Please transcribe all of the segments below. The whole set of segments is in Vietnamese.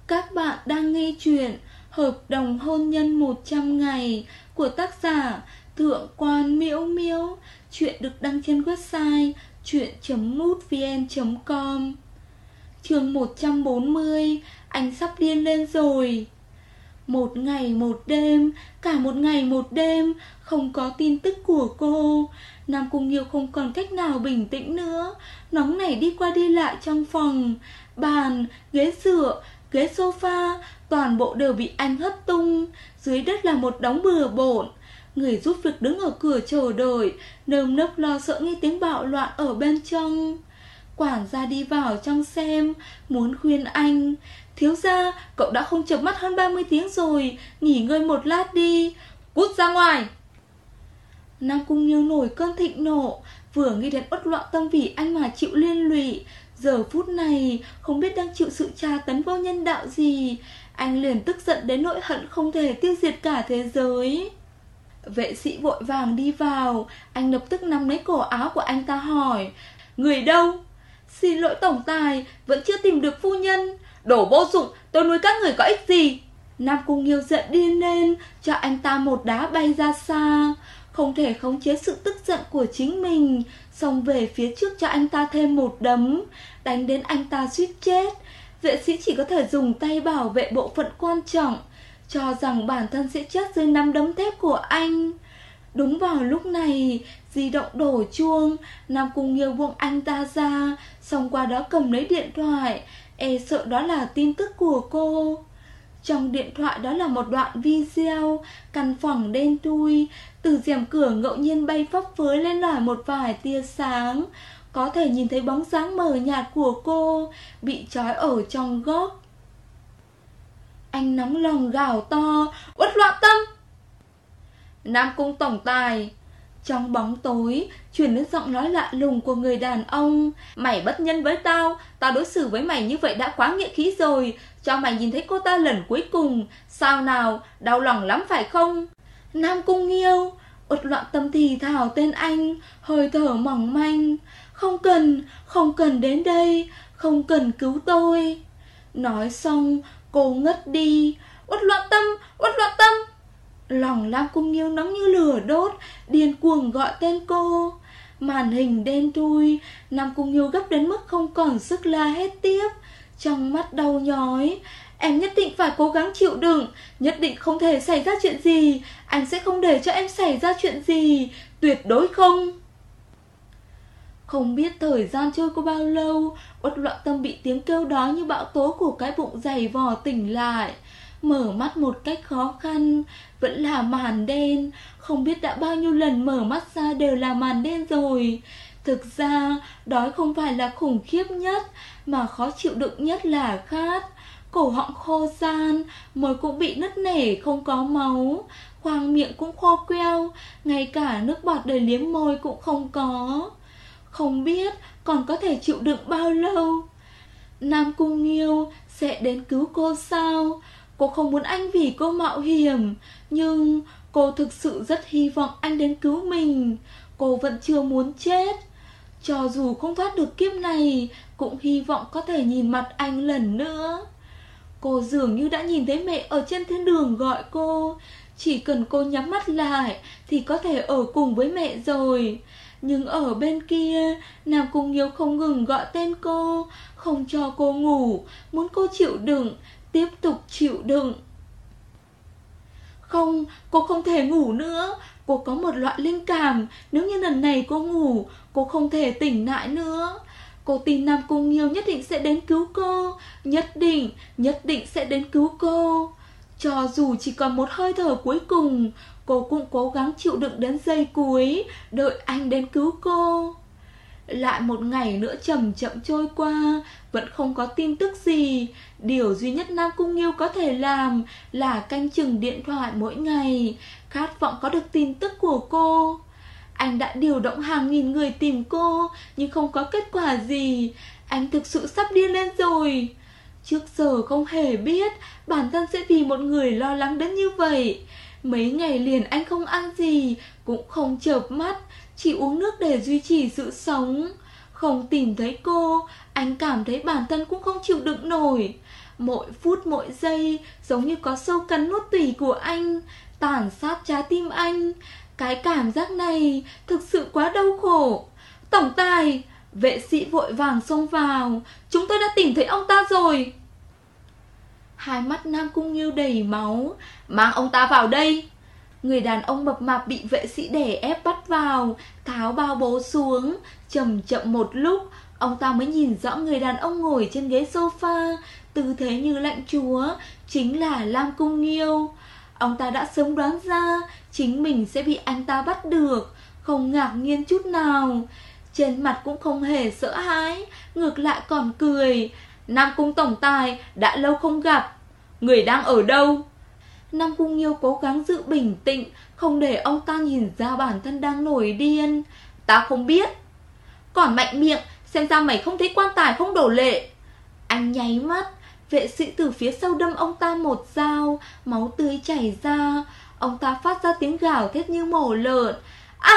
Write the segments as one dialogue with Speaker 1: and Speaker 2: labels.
Speaker 1: Các bạn đang nghe chuyện Hợp đồng hôn nhân 100 ngày của tác giả Thượng quan Miễu Miễu. Chuyện được đăng trên website chuyện.mútvn.com. Chương 140. Anh sắp điên lên rồi. Một ngày một đêm, cả một ngày một đêm không có tin tức của cô. Nam Cung Nghiêu không còn cách nào bình tĩnh nữa, nóng nảy đi qua đi lại trong phòng. Bàn, ghế dựa, ghế sofa, toàn bộ đều bị anh hất tung. Dưới đất là một đống bừa bộn. Người giúp việc đứng ở cửa chờ đợi, nơm nớp lo sợ nghe tiếng bạo loạn ở bên trong. Quản gia đi vào trong xem, muốn khuyên anh: thiếu gia, cậu đã không chợp mắt hơn 30 tiếng rồi, nghỉ ngơi một lát đi. Cút ra ngoài. Nam Cung Nghiêu nổi cơn thịnh nộ, vừa nghĩ đến uất loạn tâm vì anh mà chịu liên lụy. Giờ phút này không biết đang chịu sự tra tấn vô nhân đạo gì, anh liền tức giận đến nỗi hận không thể tiêu diệt cả thế giới. Vệ sĩ vội vàng đi vào, anh lập tức nắm lấy cổ áo của anh ta hỏi: người đâu? Xin lỗi tổng tài, vẫn chưa tìm được phu nhân. Đồ vô dụng, tôi nuôi các người có ích gì? Nam Cung Nghiêu giận điên lên, cho anh ta một đá bay ra xa. Không thể khống chế sự tức giận của chính mình, xông về phía trước cho anh ta thêm một đấm, đánh đến anh ta suýt chết. Vệ sĩ chỉ có thể dùng tay bảo vệ bộ phận quan trọng, cho rằng bản thân sẽ chết dưới nắm đấm thép của anh. Đúng vào lúc này, di động đổ chuông. Nam Cung Nghiêu buông anh ta ra, xong qua đó cầm lấy điện thoại, e sợ đó là tin tức của cô. Trong điện thoại đó là một đoạn video. Căn phòng đen thui, từ rèm cửa ngẫu nhiên bay phấp phới lên lỏi một vài tia sáng. Có thể nhìn thấy bóng dáng mờ nhạt của cô bị trói ở trong góc. Anh nóng lòng gào to: uất loạn tâm! Nam Cung tổng tài. Trong bóng tối truyền đến giọng nói lạ lùng của người đàn ông: mày bất nhân với tao, tao đối xử với mày như vậy đã quá nghĩa khí rồi. Cho mày nhìn thấy cô ta lần cuối cùng, sao nào, đau lòng lắm phải không? Nam Cung Nghiêu. Uất loạn tâm thì thào tên anh, hơi thở mỏng manh: không cần đến đây, không cần cứu tôi. Nói xong cô ngất đi. Uất loạn tâm, uất loạn tâm. Lòng Nam Cung Nghiêu nóng như lửa đốt, điên cuồng gọi tên cô. Màn hình đen thui, Nam Cung Nghiêu gấp đến mức không còn sức la hết tiếp, trong mắt đau nhói. Em nhất định phải cố gắng chịu đựng, nhất định không thể xảy ra chuyện gì. Anh sẽ không để cho em xảy ra chuyện gì, tuyệt đối không. Không biết thời gian trôi qua bao lâu, uất loạn tâm bị tiếng kêu đó như bão tố của cái bụng dày vò tỉnh lại. Mở mắt một cách khó khăn, vẫn là màn đen. Không biết đã bao nhiêu lần mở mắt ra đều là màn đen rồi. Thực ra đói không phải là khủng khiếp nhất, mà khó chịu đựng nhất là khát. Cổ họng khô ran, môi cũng bị nứt nẻ không có máu, khoang miệng cũng khô queo, ngay cả nước bọt để liếm môi cũng không có. Không biết còn có thể chịu đựng bao lâu. Nam Cung Nghiêu sẽ đến cứu cô sao? Cô không muốn anh vì cô mạo hiểm, nhưng cô thực sự rất hy vọng anh đến cứu mình. Cô vẫn chưa muốn chết. Cho dù không thoát được kiếp này, cũng hy vọng có thể nhìn mặt anh lần nữa. Cô dường như đã nhìn thấy mẹ ở trên thiên đường gọi cô. Chỉ cần cô nhắm mắt lại thì có thể ở cùng với mẹ rồi. Nhưng ở bên kia, Nam Cung Nghiêu không ngừng gọi tên cô, không cho cô ngủ, muốn cô chịu đựng, tiếp tục chịu đựng. Không, cô không thể ngủ nữa. Cô có một loại linh cảm, nếu như lần này cô ngủ, cô không thể tỉnh lại nữa. Cô tin Nam Cung Nghiêu nhất định sẽ đến cứu cô, nhất định sẽ đến cứu cô. Cho dù chỉ còn một hơi thở cuối cùng, cô cũng cố gắng chịu đựng đến giây cuối, đợi anh đến cứu cô. Lại một ngày nữa chậm chậm trôi qua, vẫn không có tin tức gì. Điều duy nhất Nam Cung Nghiêu có thể làm là canh chừng điện thoại mỗi ngày, khát vọng có được tin tức của cô. Anh đã điều động hàng nghìn người tìm cô, nhưng không có kết quả gì. Anh thực sự sắp điên lên rồi. Trước giờ không hề biết bản thân sẽ vì một người lo lắng đến như vậy. Mấy ngày liền anh không ăn gì, cũng không chợp mắt, chỉ uống nước để duy trì sự sống. Không tìm thấy cô, anh cảm thấy bản thân cũng không chịu đựng nổi. mỗi phút mỗi giây giống như có sâu cắn nuốt tủy của anh, tàn sát trái tim anh. Cái cảm giác này thực sự quá đau khổ. Tổng tài! Vệ sĩ vội vàng xông vào. Chúng tôi đã tìm thấy ông ta rồi. Hai mắt Nam Cung Nghiêu đầy máu. Mang ông ta vào đây. Người đàn ông mập mạp bị vệ sĩ đè ép bắt vào, tháo bao bố xuống. Chậm chậm một lúc, ông ta mới nhìn rõ người đàn ông ngồi trên ghế sofa, tư thế như lãnh chúa, chính là Nam Cung Nghiêu. Ông ta đã sớm đoán ra chính mình sẽ bị anh ta bắt được, không ngạc nhiên chút nào. Trên mặt cũng không hề sợ hãi, ngược lại còn cười. Nam Cung tổng tài, đã lâu không gặp. Người đang ở đâu? Nam Cung Nghiêu cố gắng giữ bình tĩnh, không để ông ta nhìn ra bản thân đang nổi điên. Ta không biết. Còn mạnh miệng, xem ra mày không thấy quan tài không đổ lệ. Anh nháy mắt, vệ sĩ từ phía sau đâm ông ta một dao, máu tươi chảy ra. Ông ta phát ra tiếng gào thét như mổ lợn. A!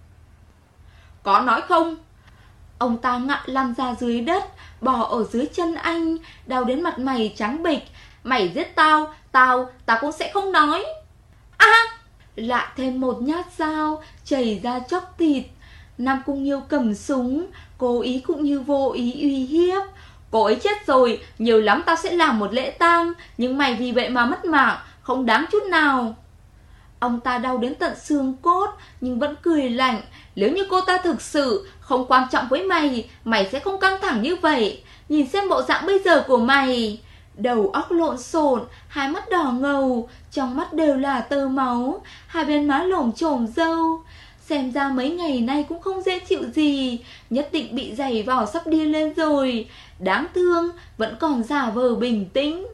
Speaker 1: Có nói không? Ông ta ngã lăn ra dưới đất, bò ở dưới chân anh, đau đến mặt mày trắng bệch. Mày giết tao, tao cũng sẽ không nói. A! Lại thêm một nhát dao, chảy ra chóc thịt. Nam Cung Nghiêu cầm súng, cố ý cũng như vô ý uy hiếp. Cô ấy chết rồi, nhiều lắm tao sẽ làm một lễ tang, nhưng mày vì vậy mà mất mạng, không đáng chút nào. Ông ta đau đến tận xương cốt, nhưng vẫn cười lạnh. Nếu như cô ta thực sự không quan trọng với mày, mày sẽ không căng thẳng như vậy. Nhìn xem bộ dạng bây giờ của mày. Đầu óc lộn xộn, hai mắt đỏ ngầu, trong mắt đều là tơ máu, hai bên má lổm chổm râu. Xem ra mấy ngày nay cũng không dễ chịu gì, nhất định bị giày vò sắp điên lên rồi. Đáng thương, vẫn còn giả vờ bình tĩnh.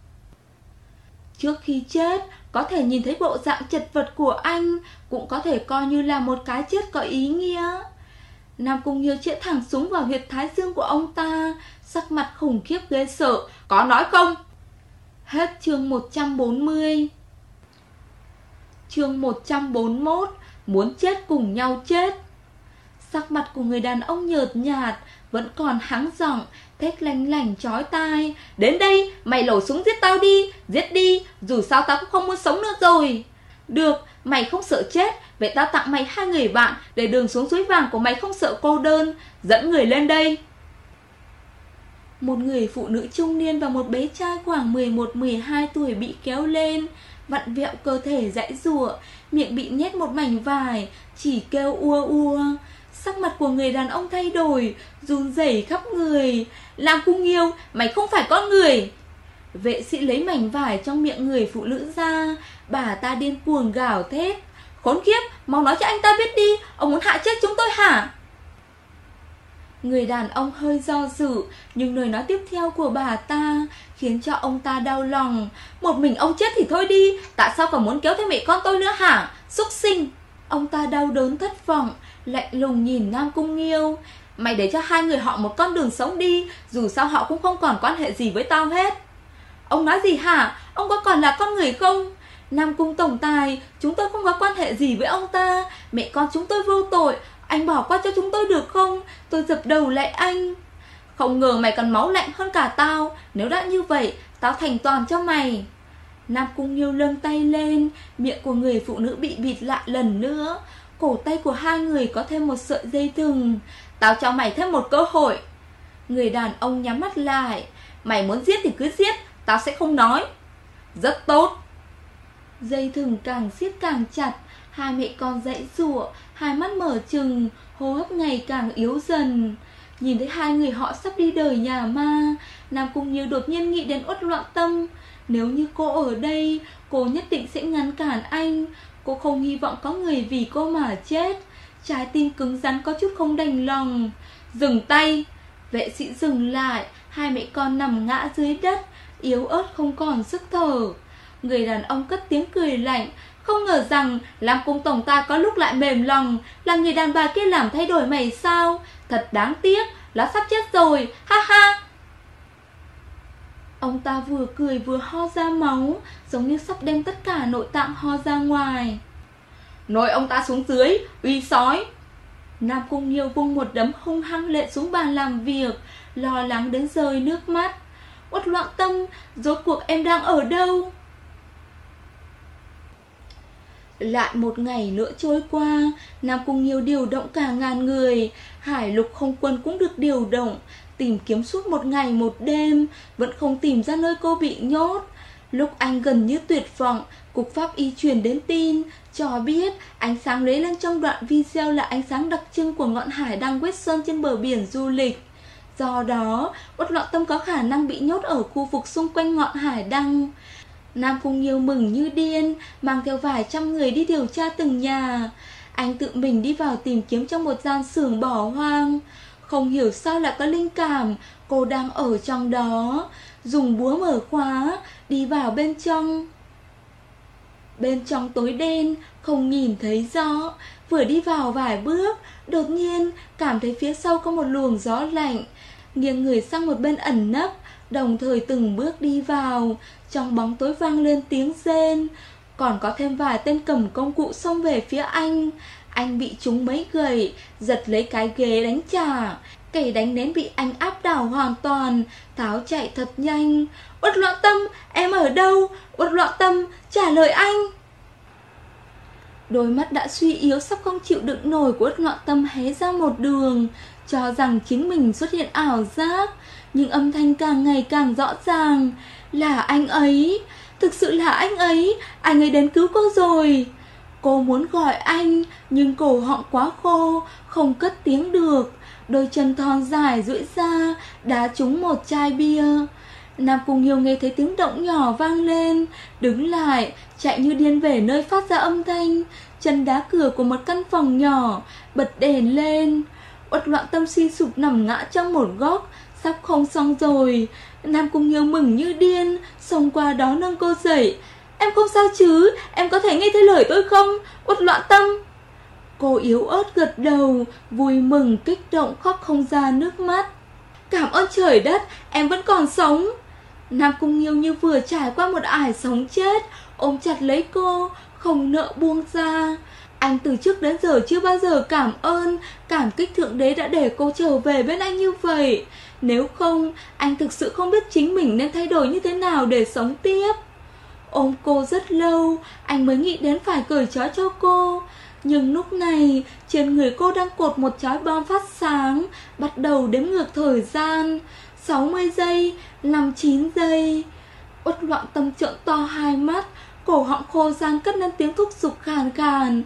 Speaker 1: Trước khi chết, có thể nhìn thấy bộ dạng chật vật của anh, cũng có thể coi như là một cái chết có ý nghĩa. Nam Cung Nghiêu chĩa thẳng súng vào huyệt thái dương của ông ta, sắc mặt khủng khiếp ghê sợ. Có nói không? Hết chương 140. Chương 141. Muốn chết cùng nhau chết. Sắc mặt của người đàn ông nhợt nhạt, vẫn còn hắng giọng, thét lanh lảnh chói tai. Đến đây, mày nổ súng giết tao đi, giết đi, dù sao tao cũng không muốn sống nữa rồi. Được, mày không sợ chết, vậy tao tặng mày 2 người bạn, để đường xuống suối vàng của mày không sợ cô đơn. Dẫn người lên đây. Một người phụ nữ trung niên và một bé trai khoảng 11-12 tuổi bị kéo lên, vặn vẹo cơ thể giãy giụa, miệng bị nhét một mảnh vải, chỉ kêu ua ua. Sắc mặt của người đàn ông thay đổi, run rẩy khắp người. Nam Cung Nghiêu, mày không phải con người. Vệ sĩ lấy mảnh vải trong miệng người phụ nữ ra, bà ta điên cuồng gào thét. Khốn kiếp, mau nói cho anh ta biết đi, ông muốn hại chết chúng tôi hả? Người đàn ông hơi do dự, nhưng lời nói tiếp theo của bà ta khiến cho ông ta đau lòng. Một mình ông chết thì thôi đi, tại sao còn muốn kéo theo mẹ con tôi nữa hả? Súc sinh! Ông ta đau đớn thất vọng, lạnh lùng nhìn Nam Cung Nghiêu. Mày để cho 2 người họ một con đường sống đi, dù sao họ cũng không còn quan hệ gì với tao hết. Ông nói gì hả? Ông có còn là con người không? Nam Cung tổng tài, chúng tôi không có quan hệ gì với ông ta. Mẹ con chúng tôi vô tội, anh bỏ qua cho chúng tôi được không? Tôi dập đầu lại anh. Không ngờ mày còn máu lạnh hơn cả tao. Nếu đã như vậy, tao thành toàn cho mày. Nam Cung Nghiêu nâng tay lên, miệng của người phụ nữ bị bịt lại lần nữa. Cổ tay của 2 người có thêm một sợi dây thừng. Tao cho mày thêm một cơ hội. Người đàn ông nhắm mắt lại. Mày muốn giết thì cứ giết, tao sẽ không nói. Rất tốt. Dây thừng càng siết càng chặt, hai mẹ con giãy giụa, hai mắt mở trừng, hô hấp ngày càng yếu dần. Nhìn thấy 2 người họ sắp đi đời nhà ma, Nam Cung Nghiêu đột nhiên nghĩ đến Uất Loạn Tâm. Nếu như cô ở đây, cô nhất định sẽ ngăn cản anh. Cô không hy vọng có người vì cô mà chết. Trái tim cứng rắn có chút không đành lòng. Dừng tay. Vệ sĩ dừng lại. 2 mẹ con nằm ngã dưới đất, yếu ớt không còn sức thở. Người đàn ông cất tiếng cười lạnh. Không ngờ rằng Lam Cung tổng ta có lúc lại mềm lòng. Là người đàn bà kia làm thay đổi mày sao? Thật đáng tiếc, nó sắp chết rồi. Ha ha. Ông ta vừa cười vừa ho ra máu, giống như sắp đem tất cả nội tạng ho ra ngoài. Nồi ông ta xuống dưới, uy sói. Nam Cung Nghiêu vung một đấm hung hăng lệ xuống bàn làm việc, lo lắng đến rơi nước mắt. Uất Loạn Tâm, rốt cuộc em đang ở đâu? Lại một ngày nữa trôi qua, Nam Cung Nghiêu điều động cả ngàn người, Hải Lục không quân cũng được điều động, tìm kiếm suốt một ngày một đêm, vẫn không tìm ra nơi cô bị nhốt. Lúc anh gần như tuyệt vọng, Cục Pháp Y truyền đến tin, cho biết ánh sáng lấy lên trong đoạn video là ánh sáng đặc trưng của ngọn hải đang quét sơn trên bờ biển du lịch. Do đó, Uất Loạn Tâm có khả năng bị nhốt ở khu vực xung quanh ngọn hải đăng. Nam Cung Nghiêu mừng như điên, mang theo vài trăm người đi điều tra từng nhà. Anh tự mình đi vào tìm kiếm trong một gian xưởng bỏ hoang. Không hiểu sao lại có linh cảm cô đang ở trong đó. Dùng búa mở khóa, đi vào bên trong. Bên trong tối đen, không nhìn thấy rõ. Vừa đi vào vài bước, đột nhiên cảm thấy phía sau có một luồng gió lạnh. Nghiêng người sang một bên ẩn nấp, đồng thời từng bước đi vào. Trong bóng tối vang lên tiếng rên. Còn có thêm vài tên cầm công cụ xông về phía anh. Anh bị trúng mấy gậy, giật lấy cái ghế đánh trả. Kẻ đánh nén bị anh áp đảo hoàn toàn, tháo chạy thật nhanh. Uất Loạn Tâm, em ở đâu? Uất Loạn Tâm, trả lời anh. Đôi mắt đã suy yếu sắp không chịu đựng nổi của Uất Loạn Tâm hé ra một đường, cho rằng chính mình xuất hiện ảo giác. Nhưng âm thanh càng ngày càng rõ ràng. Là anh ấy, thực sự là anh ấy đến cứu cô rồi. Cô muốn gọi anh, nhưng cổ họng quá khô, không cất tiếng được. Đôi chân thon dài duỗi ra, đá trúng một chai bia. Nam Cung Nghiêu nghe thấy tiếng động nhỏ vang lên, đứng lại, chạy như điên về nơi phát ra âm thanh. Chân đá cửa của một căn phòng nhỏ, bật đèn lên. Uất Loạn Tâm suy sụp nằm ngã trong một góc, sắp không xong rồi. Nam Cung Nghiêu mừng như điên, xông qua đó nâng cô dậy. Em không sao chứ, em có thể nghe thấy lời tôi không, Uất Loạn Tâm? Cô yếu ớt gật đầu, vui mừng kích động khóc không ra nước mắt. Cảm ơn trời đất, em vẫn còn sống. Nam Cung Nghiêu như vừa trải qua một ải sống chết, ôm chặt lấy cô, không nỡ buông ra. Anh từ trước đến giờ chưa bao giờ cảm kích Thượng Đế đã để cô trở về bên anh như vậy. Nếu không, anh thực sự không biết chính mình nên thay đổi như thế nào để sống tiếp. Ôm cô rất lâu, anh mới nghĩ đến phải cởi trói cho cô. Nhưng lúc này, trên người cô đang cột một chói bom phát sáng, bắt đầu đếm ngược thời gian. 60 giây, 59 giây. Uất Loạn Tâm trợn to hai mắt, cổ họng khô gian cất lên tiếng thúc giục khàn khàn.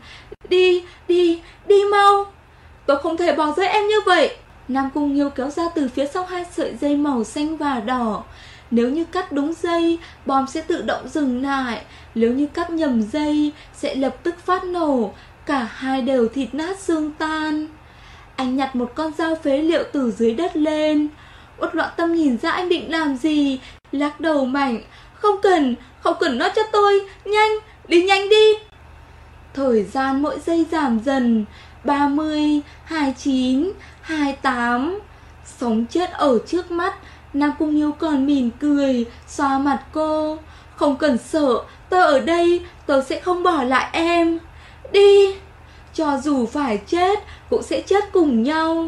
Speaker 1: Đi mau. Tôi không thể bỏ rơi em như vậy. Nam Cung Nghiêu kéo ra từ phía sau hai sợi dây màu xanh và đỏ. Nếu như cắt đúng dây, bom sẽ tự động dừng lại. Nếu như cắt nhầm dây, sẽ lập tức phát nổ. Cả hai đều thịt nát xương tan. Anh nhặt một con dao phế liệu từ dưới đất lên. Uất Loạn Tâm nhìn ra anh định làm gì, lắc đầu mạnh. Không cần nó cho tôi. Nhanh, đi nhanh đi. Thời gian mỗi giây giảm dần. 30, 29, 28. Sống chết ở trước mắt. Nam Cung Nghiêu còn mỉm cười, xoa mặt cô. Không cần sợ, tôi ở đây, tôi sẽ không bỏ lại em. Đi. Cho dù phải chết, cũng sẽ chết cùng nhau.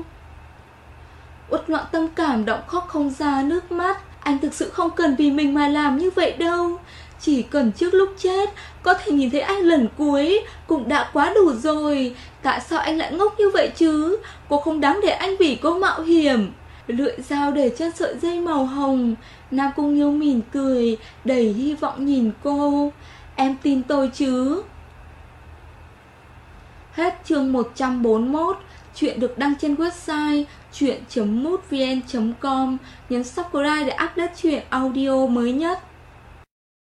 Speaker 1: Uất Loạn Tâm cảm động khóc không ra nước mắt. Anh thực sự không cần vì mình mà làm như vậy đâu. Chỉ cần trước lúc chết có thể nhìn thấy anh lần cuối cũng đã quá đủ rồi. Tại sao anh lại ngốc như vậy chứ? Cô không đáng để anh vì cô mạo hiểm. Lưỡi dao để trên sợi dây màu hồng. Nam Cung Nghiêu mỉm cười, đầy hy vọng nhìn cô. Em tin tôi chứ? Hết chương 141. Chuyện được đăng trên website chuyện.mútvn.com. Nhấn subscribe để update chuyện audio mới nhất.